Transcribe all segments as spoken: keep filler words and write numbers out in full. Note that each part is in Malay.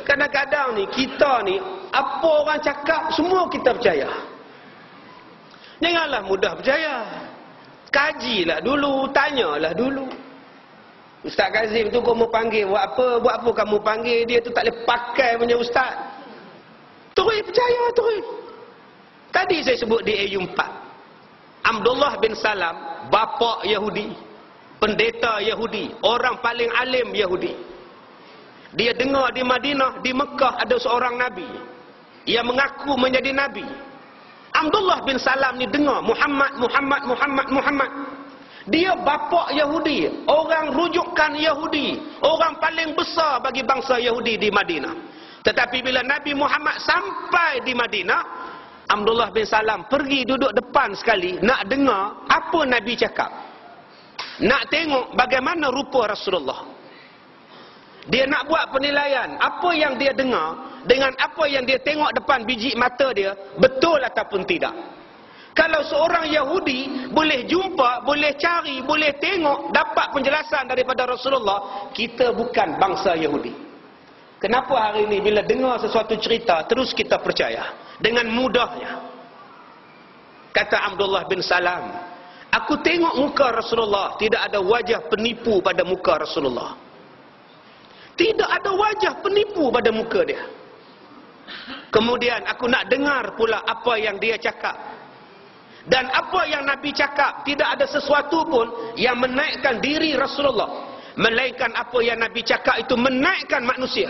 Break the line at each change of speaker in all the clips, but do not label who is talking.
kadang-kadang ni kita ni apa orang cakap semua kita percaya. Janganlah mudah percaya. Kajilah dulu, tanyalah dulu. Ustaz Kazim tu kamu panggil buat apa? Buat apa kamu panggil dia tu tak boleh pakai punya ustaz. Terus percaya terus. Tadi saya sebut di ayat empat. Abdullah bin Salam, bapa Yahudi, pendeta Yahudi, orang paling alim Yahudi. Dia dengar di Madinah, di Mekah ada seorang nabi yang mengaku menjadi nabi. Abdullah bin Salam ni dengar Muhammad, Muhammad, Muhammad, Muhammad. Dia bapa Yahudi, orang rujukan Yahudi, orang paling besar bagi bangsa Yahudi di Madinah. Tetapi bila Nabi Muhammad sampai di Madinah, Abdullah bin Salam pergi duduk depan sekali nak dengar apa Nabi cakap. Nak tengok bagaimana rupa Rasulullah. Dia nak buat penilaian apa yang dia dengar dengan apa yang dia tengok depan biji mata dia, betul ataupun tidak. Kalau seorang Yahudi boleh jumpa, boleh cari, boleh tengok, dapat penjelasan daripada Rasulullah, kita bukan bangsa Yahudi. Kenapa hari ini bila dengar sesuatu cerita, terus kita percaya dengan mudahnya? Kata Abdullah bin Salam, aku tengok muka Rasulullah, tidak ada wajah penipu pada muka Rasulullah. Tidak ada wajah penipu pada muka dia. Kemudian aku nak dengar pula apa yang dia cakap. Dan apa yang Nabi cakap, tidak ada sesuatu pun yang menaikkan diri Rasulullah, melainkan apa yang Nabi cakap itu menaikkan manusia.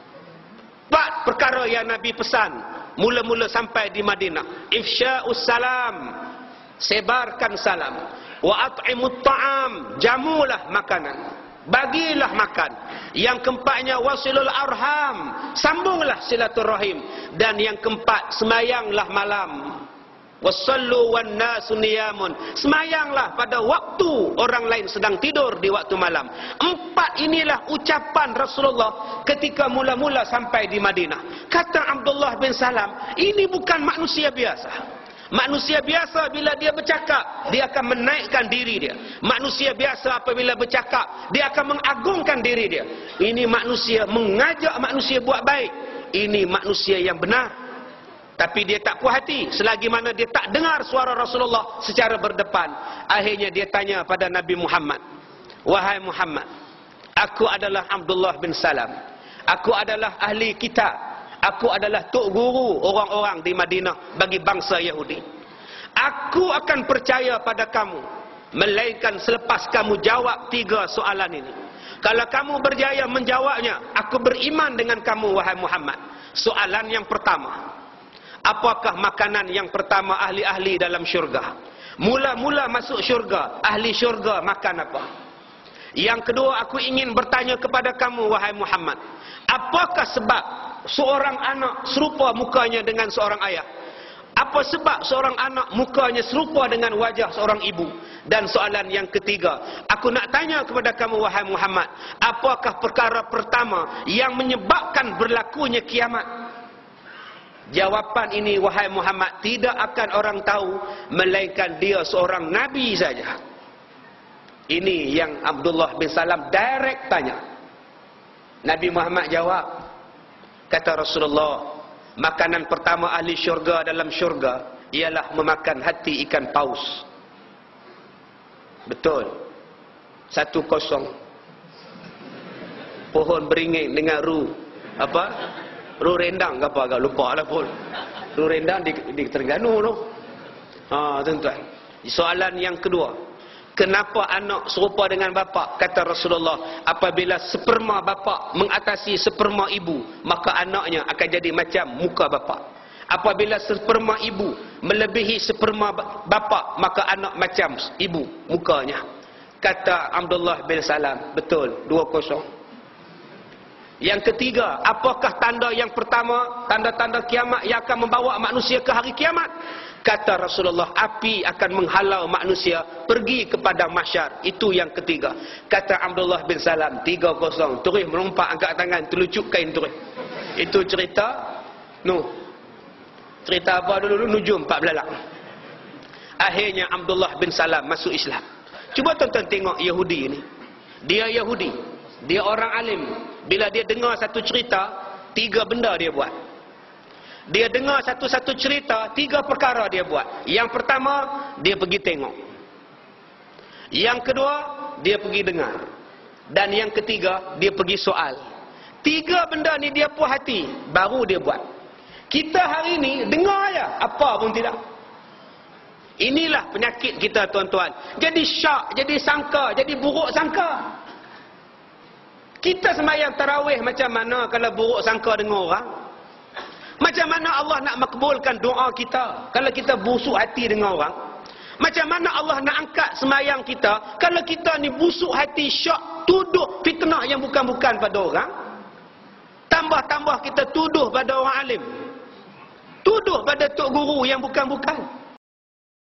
Empat perkara yang Nabi pesan mula-mula sampai di Madinah. Ifsya'us salam, sebarkan salam. Wa at'imut ta'am, jamulah makanan, bagilah makan. Yang keempatnya wasilul arham, sambunglah silaturahim. Dan yang keempat, semayanglah malam. Wassallu wan nasu niyamun, semayanglah pada waktu orang lain sedang tidur di waktu malam. Empat inilah ucapan Rasulullah ketika mula-mula sampai di Madinah. Kata Abdullah bin Salam, ini bukan manusia biasa. Manusia biasa bila dia bercakap, dia akan menaikkan diri dia. Manusia biasa apabila bercakap, dia akan mengagungkan diri dia. Ini manusia mengajak manusia buat baik. Ini manusia yang benar. Tapi dia tak puas hati selagi mana dia tak dengar suara Rasulullah secara berdepan. Akhirnya dia tanya pada Nabi Muhammad, wahai Muhammad, aku adalah Abdullah bin Salam, aku adalah ahli kitab, aku adalah tok guru orang-orang di Madinah bagi bangsa Yahudi. Aku akan percaya pada kamu melainkan selepas kamu jawab tiga soalan ini. Kalau kamu berjaya menjawabnya, aku beriman dengan kamu wahai Muhammad. Soalan yang pertama, apakah makanan yang pertama ahli-ahli dalam syurga? Mula-mula masuk syurga, ahli syurga makan apa? Yang kedua, aku ingin bertanya kepada kamu wahai Muhammad, apakah sebab seorang anak serupa mukanya dengan seorang ayah? Apa sebab seorang anak mukanya serupa dengan wajah seorang ibu? Dan soalan yang ketiga, aku nak tanya kepada kamu wahai Muhammad, apakah perkara pertama yang menyebabkan berlakunya kiamat? Jawapan ini wahai Muhammad tidak akan orang tahu melainkan dia seorang nabi saja. Ini yang Abdullah bin Salam direct tanya. Nabi Muhammad jawab, kata Rasulullah, makanan pertama ahli syurga dalam syurga ialah memakan hati ikan paus. Betul. Satu kosong. Pohon beringin dengan ru apa? Ru rendang ke apa agak lupa lah pun. Ru rendang di, di Terengganu tu. Ha, tuan-tuan. Soalan yang kedua, kenapa anak serupa dengan bapa? Kata Rasulullah, apabila sperma bapa mengatasi sperma ibu, maka anaknya akan jadi macam muka bapa. Apabila sperma ibu melebihi sperma bapa, maka anak macam ibu mukanya. Kata Abdullah bin Salam, betul, dua kosong. Yang ketiga, apakah tanda yang pertama, tanda-tanda kiamat yang akan membawa manusia ke hari kiamat? Kata Rasulullah, api akan menghalau manusia pergi kepada mahsyar. Itu yang ketiga. Kata Abdullah bin Salam, tiga kosong. Terus melompat angkat tangan, terlucuk kain terus. Itu cerita, no. Cerita apa dulu? Nujum empat belalang. Akhirnya Abdullah bin Salam masuk Islam. Cuba tuan-tuan tengok Yahudi ini. Dia Yahudi. Dia orang alim. Bila dia dengar satu cerita, Tiga benda dia buat. Dia dengar satu-satu cerita, tiga perkara dia buat. Yang pertama, dia pergi tengok. Yang kedua, dia pergi dengar. Dan yang ketiga, dia pergi soal. Tiga benda ni dia puas hati, baru dia buat. Kita hari ni dengar aja, apa pun tidak. Inilah penyakit kita, tuan-tuan. Jadi syak, jadi sangka, jadi buruk sangka. Kita sembahyang tarawih macam mana kalau buruk sangka dengan orang? Macam mana Allah nak makbulkan doa kita kalau kita busuk hati dengan orang? Macam mana Allah nak angkat sembahyang kita kalau kita ni busuk hati, syak, tuduh fitnah yang bukan-bukan pada orang? Tambah-tambah kita tuduh pada orang alim, tuduh pada tok guru yang bukan-bukan.